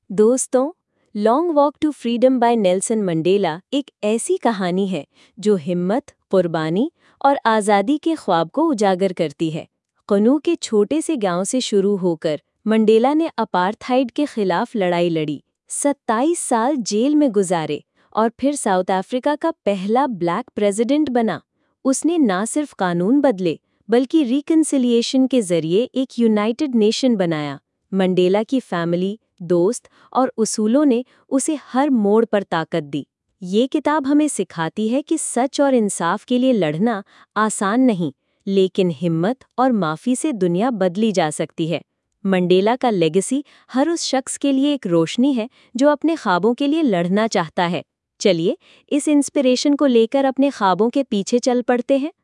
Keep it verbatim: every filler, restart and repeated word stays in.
दोस्तों, long walk to freedom by Nelson Mandela एक ऐसी कहानी है जो हिम्मत, कुर्बानी और आज़ादी के ख्वाब को उजागर करती है। कनू के छोटे से गांव से शुरू होकर मंडेला ने अपार्थाइड के खिलाफ लड़ाई लड़ी, सत्ताईस साल जेल में गुजारे और फिर साउथ अफ्रीका का पहला ब्लैक प्रेसिडेंट बना। उसने ना सिर्फ कानून बदले बल्कि रिकन्सिलिएशन के जरिए एक यूनाइटेड नेशन बनाया। मंडेला की फैमिली, दोस्त और उसूलों ने उसे हर मोड़ पर ताकत दी। ये किताब हमें सिखाती है कि सच और इंसाफ के लिए लड़ना आसान नहीं, लेकिन हिम्मत और माफ़ी से दुनिया बदली जा सकती है। मंडेला का लेगेसी हर उस शख्स के लिए एक रोशनी है जो अपने ख्वाबों के लिए लड़ना चाहता है। चलिए, इस इंस्पिरेशन को लेकर अपने ख्वाबों के पीछे चल पड़ते हैं।